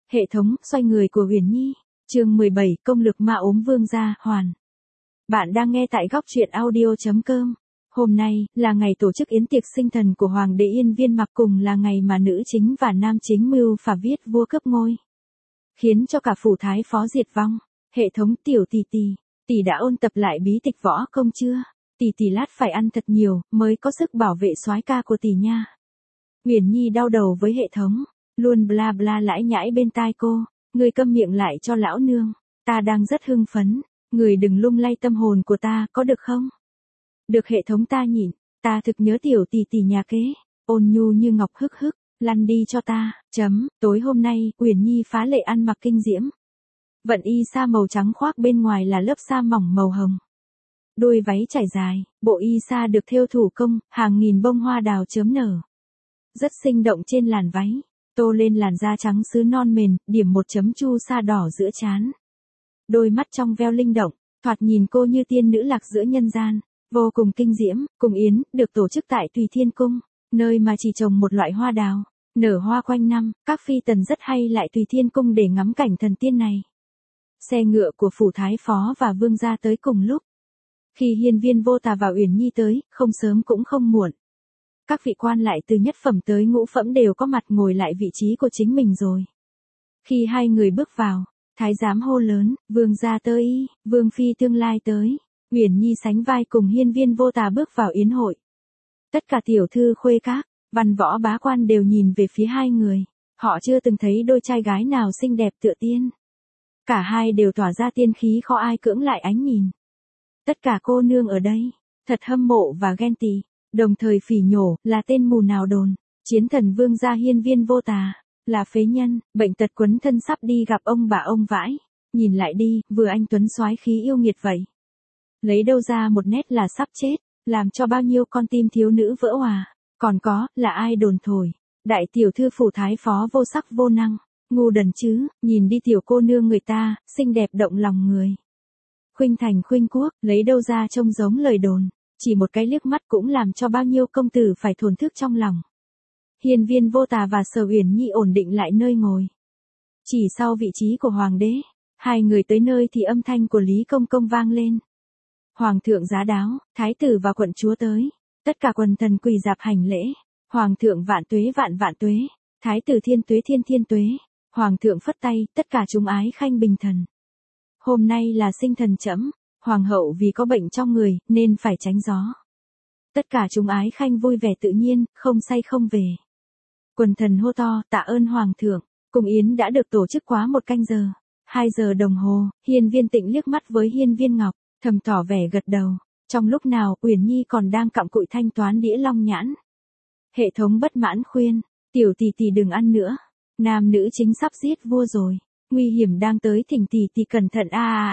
Hệ thống xoay người của Uyển Nhi, chương 17, công lực ma ốm vương gia, hoàn. Bạn đang nghe tại góc truyện audio.com. Hôm nay là ngày tổ chức yến tiệc sinh thần của Hoàng đế Yên Viên Mặc, cùng là ngày mà nữ chính và nam chính mưu phả viết vua cướp ngôi, khiến cho cả phủ thái phó diệt vong. Hệ thống tiểu tỷ đã ôn tập lại bí tịch võ công chưa? Tỷ lát phải ăn thật nhiều mới có sức bảo vệ soái ca của tỷ nha. Uyển Nhi đau đầu với hệ thống, luôn bla bla lãi nhãi bên tai cô, ngươi câm miệng lại cho lão nương, ta đang rất hưng phấn, người đừng lung lay tâm hồn của ta, có được không? Được hệ thống ta nhịn, ta thực nhớ tiểu tỷ nhà kế, ôn nhu như ngọc hức hức, lăn đi cho ta, tối hôm nay, Uyển Nhi phá lệ ăn mặc kinh diễm. Vận y sa màu trắng khoác bên ngoài là lớp sa mỏng màu hồng. Đôi váy trải dài, bộ y sa được thêu thủ công, hàng nghìn bông hoa đào chớm nở. Rất sinh động trên làn váy, tô lên làn da trắng sứ non mềm, điểm một chấm chu sa đỏ giữa trán. Đôi mắt trong veo linh động, thoạt nhìn cô như tiên nữ lạc giữa nhân gian, vô cùng kinh diễm. Cung yến được tổ chức tại Tùy Thiên Cung, nơi mà chỉ trồng một loại hoa đào, nở hoa quanh năm. Các phi tần rất hay lại Tùy Thiên Cung để ngắm cảnh thần tiên này. Xe ngựa của phủ thái phó và vương gia tới cùng lúc. Khi Hiên Viên Vô Tà và Uyển Nhi tới, không sớm cũng không muộn. Các vị quan lại từ nhất phẩm tới ngũ phẩm đều có mặt ngồi lại vị trí của chính mình rồi. Khi hai người bước vào, thái giám hô lớn, vương gia tới, vương phi tương lai tới. Uyển Nhi sánh vai cùng Hiên Viên Vô Tà bước vào yến hội. Tất cả tiểu thư khuê các, văn võ bá quan đều nhìn về phía hai người. Họ chưa từng thấy đôi trai gái nào xinh đẹp tựa tiên. Cả hai đều tỏa ra tiên khí khó ai cưỡng lại ánh nhìn. Tất cả cô nương ở đây, thật hâm mộ và ghen tị, đồng thời phỉ nhổ, là tên mù nào đồn, chiến thần vương gia Hiên Viên Vô Tà, là phế nhân, bệnh tật quấn thân sắp đi gặp ông bà ông vãi. Nhìn lại đi, vừa anh tuấn soái khí yêu nghiệt vậy. Lấy đâu ra một nét là sắp chết, làm cho bao nhiêu con tim thiếu nữ vỡ hòa. Còn có, là ai đồn thổi, đại tiểu thư phủ thái phó vô sắc vô năng, ngu đần chứ, nhìn đi tiểu cô nương người ta, xinh đẹp động lòng người. Khuynh thành khuynh quốc, lấy đâu ra trông giống lời đồn, chỉ một cái liếc mắt cũng làm cho bao nhiêu công tử phải thổn thức trong lòng. Hiên Viên Vô Tà và Sở Uyển Nhi ổn định lại nơi ngồi. Chỉ sau vị trí của hoàng đế, hai người tới nơi thì âm thanh của Lý Công Công vang lên. Hoàng thượng giá đáo, thái tử và quận chúa tới, tất cả quần thần quỳ dạp hành lễ. Hoàng thượng vạn tuế, thái tử thiên tuế. Hoàng thượng phất tay, tất cả chúng ái khanh bình thần. Hôm nay là sinh thần trẫm, hoàng hậu vì có bệnh trong người nên phải tránh gió. Tất cả chúng ái khanh vui vẻ tự nhiên, không say không về. Quần thần hô to, tạ ơn hoàng thượng. Cung yến đã được tổ chức quá 1 canh giờ, 2 giờ đồng hồ. Hiên Viên Tịnh liếc mắt với Hiên Viên Ngọc, thầm tỏ vẻ gật đầu. Trong lúc nào Uyển Nhi còn đang cặm cụi thanh toán đĩa long nhãn. Hệ thống bất mãn khuyên, tiểu tỷ đừng ăn nữa, nam nữ chính sắp giết vua rồi, nguy hiểm đang tới, thỉnh tỷ cẩn thận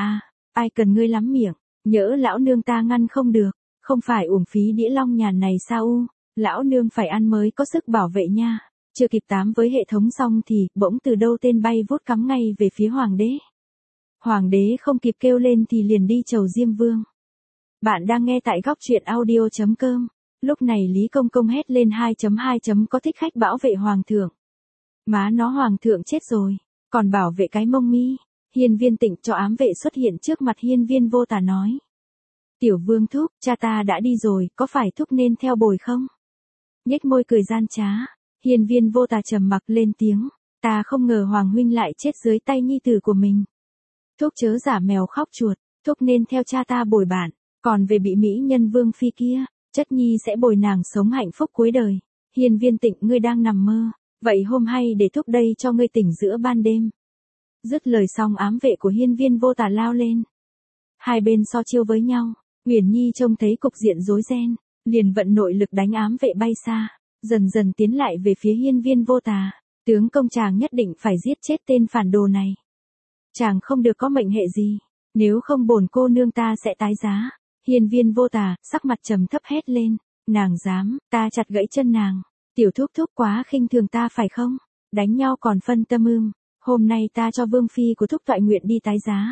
ai cần ngươi lắm miệng, nhỡ lão nương ta ngăn không được, không phải uổng phí đĩa long nhàn này sao lão nương phải ăn mới có sức bảo vệ nha. Chưa kịp tám với hệ thống xong thì bỗng từ đâu tên bay vút cắm ngay về phía hoàng đế. Hoàng đế không kịp kêu lên thì liền đi chầu Diêm Vương. Bạn đang nghe tại góc truyện audio.com. Lúc này Lý Công Công hét lên 2.2. Có thích khách bảo vệ hoàng thượng. Má nó, hoàng thượng chết rồi, còn bảo vệ cái mông mi. Hiên Viên Tịnh cho ám vệ xuất hiện trước mặt Hiên Viên Vô Tà nói. Tiểu vương thúc, cha ta đã đi rồi, có phải thúc nên theo bồi không? Nhếch môi cười gian trá. Hiên Viên Vô Tà trầm mặc lên tiếng. Ta không ngờ hoàng huynh lại chết dưới tay nhi tử của mình. Thúc chớ giả mèo khóc chuột, thúc nên theo cha ta bồi bạn. Còn về bị mỹ nhân vương phi kia, chất nhi sẽ bồi nàng sống hạnh phúc cuối đời. Hiên Viên Tịnh, ngươi đang nằm mơ, vậy hôm hay để thúc đây cho ngươi tỉnh giữa ban đêm. Dứt lời xong ám vệ của Hiên Viên Vô Tà lao lên. Hai bên so chiêu với nhau, Uyển Nhi trông thấy cục diện rối ren, liền vận nội lực đánh ám vệ bay xa, dần dần tiến lại về phía Hiên Viên Vô Tà. Tướng công, chàng nhất định phải giết chết tên phản đồ này. Chàng không được có mệnh hệ gì, nếu không bổn cô nương ta sẽ tái giá. Hiên Viên Vô Tà, sắc mặt trầm thấp hét lên, nàng dám, ta chặt gãy chân nàng. Tiểu thúc quá khinh thường ta phải không? Đánh nhau còn phân tâm hôm nay ta cho vương phi của thúc toại nguyện đi tái giá.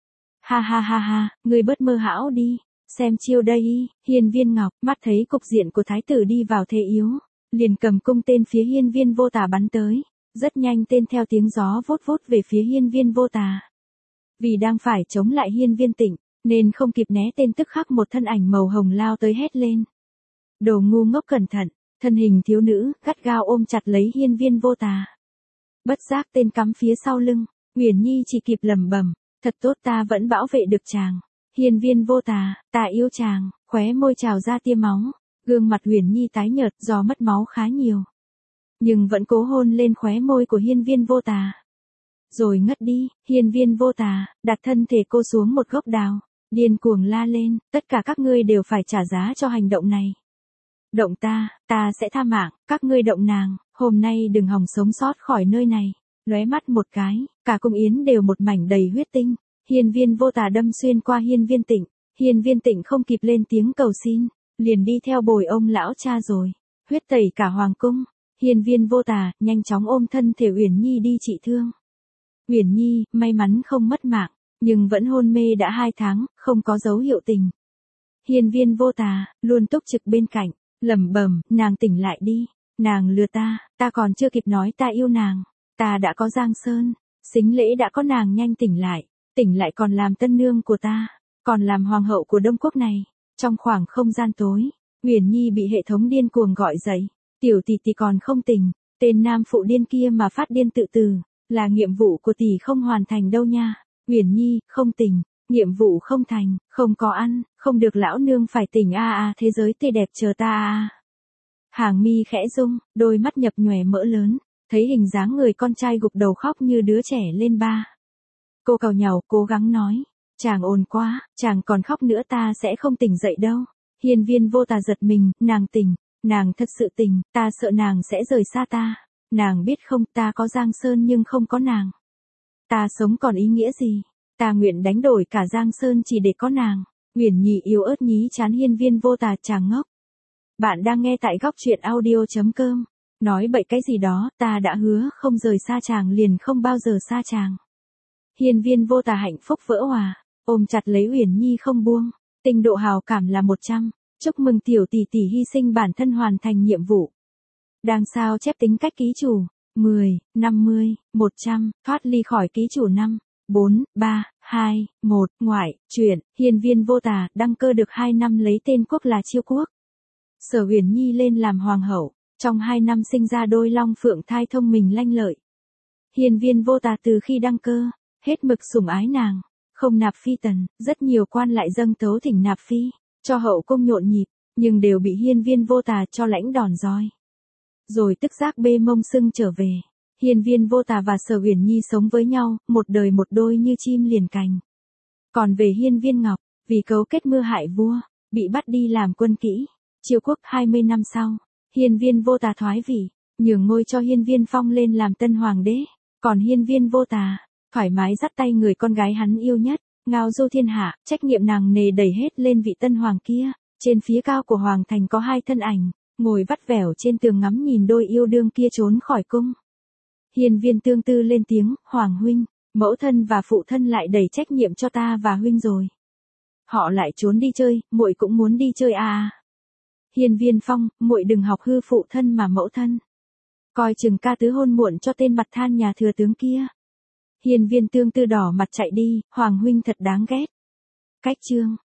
Ha, ngươi bớt mơ hão đi, xem chiêu đây. Hiên Viên Ngọc mắt thấy cục diện của thái tử đi vào thế yếu, liền cầm cung tên phía Hiên Viên Vô Tà bắn tới. Rất nhanh tên theo tiếng gió vút vút về phía hiên viên vô tà. Vì đang phải chống lại hiên viên tịnh, nên không kịp né tên tức khắc một thân ảnh màu hồng lao tới hét lên. Đồ ngu ngốc cẩn thận, thân hình thiếu nữ, gắt gao ôm chặt lấy hiên viên vô tà. Bất giác tên cắm phía sau lưng, Uyển Nhi chỉ kịp lẩm bẩm, thật tốt ta vẫn bảo vệ được chàng. Hiên viên vô tà, ta yêu chàng, khóe môi trào ra tia máu, gương mặt Uyển Nhi tái nhợt do mất máu khá nhiều. Nhưng vẫn cố hôn lên khóe môi của hiên viên vô tà. Rồi ngất đi, hiên viên vô tà, đặt thân thể cô xuống một gốc đào, điên cuồng la lên, tất cả các ngươi đều phải trả giá cho hành động này. Động ta sẽ tha mạng, các ngươi động nàng, hôm nay đừng hòng sống sót khỏi nơi này. Lóe mắt một cái, cả cung yến đều một mảnh đầy huyết tinh. Hiên viên vô tà đâm xuyên qua hiên viên tịnh. Hiên viên tịnh không kịp lên tiếng cầu xin, liền đi theo bồi ông lão cha rồi. Huyết tẩy cả hoàng cung. Hiên viên vô tà nhanh chóng ôm thân thể Uyển Nhi đi trị thương. Uyển Nhi may mắn không mất mạng, nhưng vẫn hôn mê đã 2 tháng, không có dấu hiệu tỉnh. Hiên viên vô tà luôn túc trực bên cạnh, lẩm bẩm, nàng tỉnh lại đi, nàng lừa ta còn chưa kịp nói ta yêu nàng, ta đã có Giang Sơn, Sính Lễ đã có nàng nhanh tỉnh lại còn làm tân nương của ta, còn làm hoàng hậu của Đông Quốc này. Trong khoảng không gian tối, Uyển Nhi bị hệ thống điên cuồng gọi dậy, tiểu tỷ tỷ còn không tỉnh, tên nam phụ điên kia mà phát điên tự tử, là nhiệm vụ của tỷ không hoàn thành đâu nha. Uyển Nhi, không tỉnh, nhiệm vụ không thành, không có ăn, không được lão nương phải tỉnh thế giới tươi đẹp chờ ta Hàng mi khẽ rung, đôi mắt nhập nhòe mỡ lớn, thấy hình dáng người con trai gục đầu khóc như đứa trẻ lên ba. Cô càu nhàu cố gắng nói, chàng ồn quá, chàng còn khóc nữa ta sẽ không tỉnh dậy đâu. Hiên viên vô tà giật mình, nàng tỉnh, nàng thật sự tỉnh, ta sợ nàng sẽ rời xa ta. Nàng biết không, ta có Giang Sơn nhưng không có nàng. Ta sống còn ý nghĩa gì? Ta nguyện đánh đổi cả Giang Sơn chỉ để có nàng. Uyển Nhi yếu ớt nhí chán hiên viên vô tà chàng ngốc. Bạn đang nghe tại góc truyện audio.com. Nói bậy cái gì đó, ta đã hứa không rời xa chàng liền không bao giờ xa chàng. Hiên viên vô tà hạnh phúc vỡ hòa, ôm chặt lấy Uyển Nhi không buông, tình độ hào cảm là 100, chúc mừng tiểu tỷ tỷ hy sinh bản thân hoàn thành nhiệm vụ. Đang sao chép tính cách ký chủ, 10, 50, 100, thoát ly khỏi ký chủ 5, 4, 3, 2, 1, ngoại, truyện, hiên viên vô tà, đăng cơ được 2 năm lấy tên quốc là Chiêu Quốc. Sở Uyển Nhi lên làm hoàng hậu, trong 2 năm sinh ra đôi long phượng thai thông minh lanh lợi. Hiên viên vô tà từ khi đăng cơ, hết mực sủng ái nàng, không nạp phi tần, rất nhiều quan lại dâng tấu thỉnh nạp phi, cho hậu cung nhộn nhịp, nhưng đều bị hiên viên vô tà cho lãnh đòn roi. Rồi tức giác bê mông sưng trở về. Hiên viên vô tà và Sở Uyển Nhi sống với nhau, một đời một đôi như chim liền cành. Còn về hiên viên ngọc, vì cấu kết mưu hại vua, bị bắt đi làm quân kỹ. Chiêu Quốc 20 năm sau, hiên viên vô tà thoái vị, nhường ngôi cho hiên viên phong lên làm tân hoàng đế. Còn hiên viên vô tà, thoải mái dắt tay người con gái hắn yêu nhất, ngao du thiên hạ, trách nhiệm nặng nề đẩy hết lên vị tân hoàng kia. Trên phía cao của hoàng thành có 2 thân ảnh, ngồi vắt vẻo trên tường ngắm nhìn đôi yêu đương kia trốn khỏi cung. Hiên viên tương tư lên tiếng, hoàng huynh, mẫu thân và phụ thân lại đẩy trách nhiệm cho ta và huynh rồi. Họ lại trốn đi chơi, muội cũng muốn đi chơi Hiên viên phong, muội đừng học hư phụ thân mà mẫu thân. Coi chừng ca tứ hôn muộn cho tên mặt than nhà thừa tướng kia. Hiên viên tương tư đỏ mặt chạy đi, hoàng huynh thật đáng ghét. Cách chương